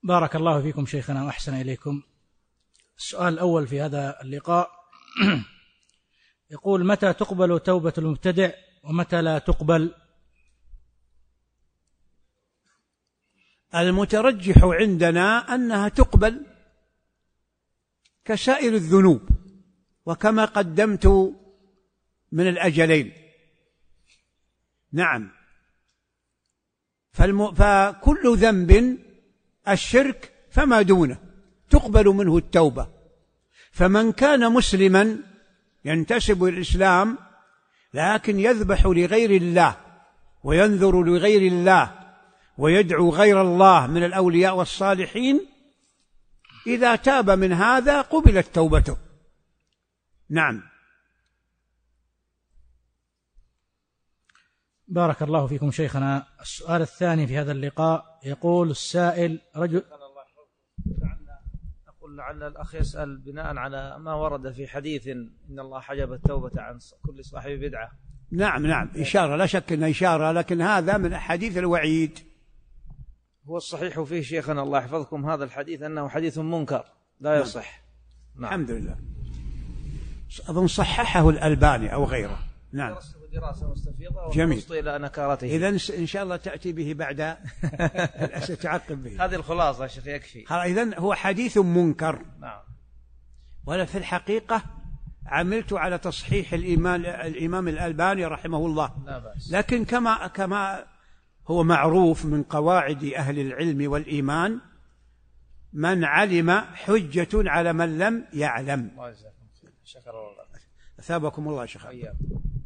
بارك الله فيكم شيخنا وأحسن إليكم. السؤال الأول في هذا اللقاء يقول: متى تقبل توبة المبتدع ومتى لا تقبل؟ المترجح عندنا أنها تقبل كسائر الذنوب وكما قدمت من الأجلين. نعم، فكل ذنب الشرك فما دونه تقبل منه التوبة. فمن كان مسلما ينتسب إلى الإسلام لكن يذبح لغير الله وينذر لغير الله ويدعو غير الله من الأولياء والصالحين، إذا تاب من هذا قبلت توبته. نعم. بارك الله فيكم شيخنا. السؤال الثاني في هذا اللقاء يقول السائل: رجل أقول لعل الأخ يسأل بناء على ما ورد في حديث إن الله حجب التوبة عن كل صاحب بدعة. نعم إشارة، لا شك أنها إشارة، لكن هذا من حديث الوعيد. هو الصحيح فيه شيخنا الله يحفظكم هذا الحديث أنه حديث منكر لا يصح. نعم. الحمد لله. أظن صححه الألباني أو غيره. نعم. دراسة مستفيضة جميل. إلى نكارته. إذن إن شاء الله تأتي به بعد ستعقب به. هذه الخلاصة شيخ يكفي. إذن هو حديث منكر. نعم. ولا في الحقيقة عملت على تصحيح الإمام الألباني رحمه الله. لا بأس. لكن كما هو معروف من قواعد أهل العلم والإيمان: من علم حجة على من لم يعلم. الله يجزاكم خير. شكر الله. أثابكم الله شيخ.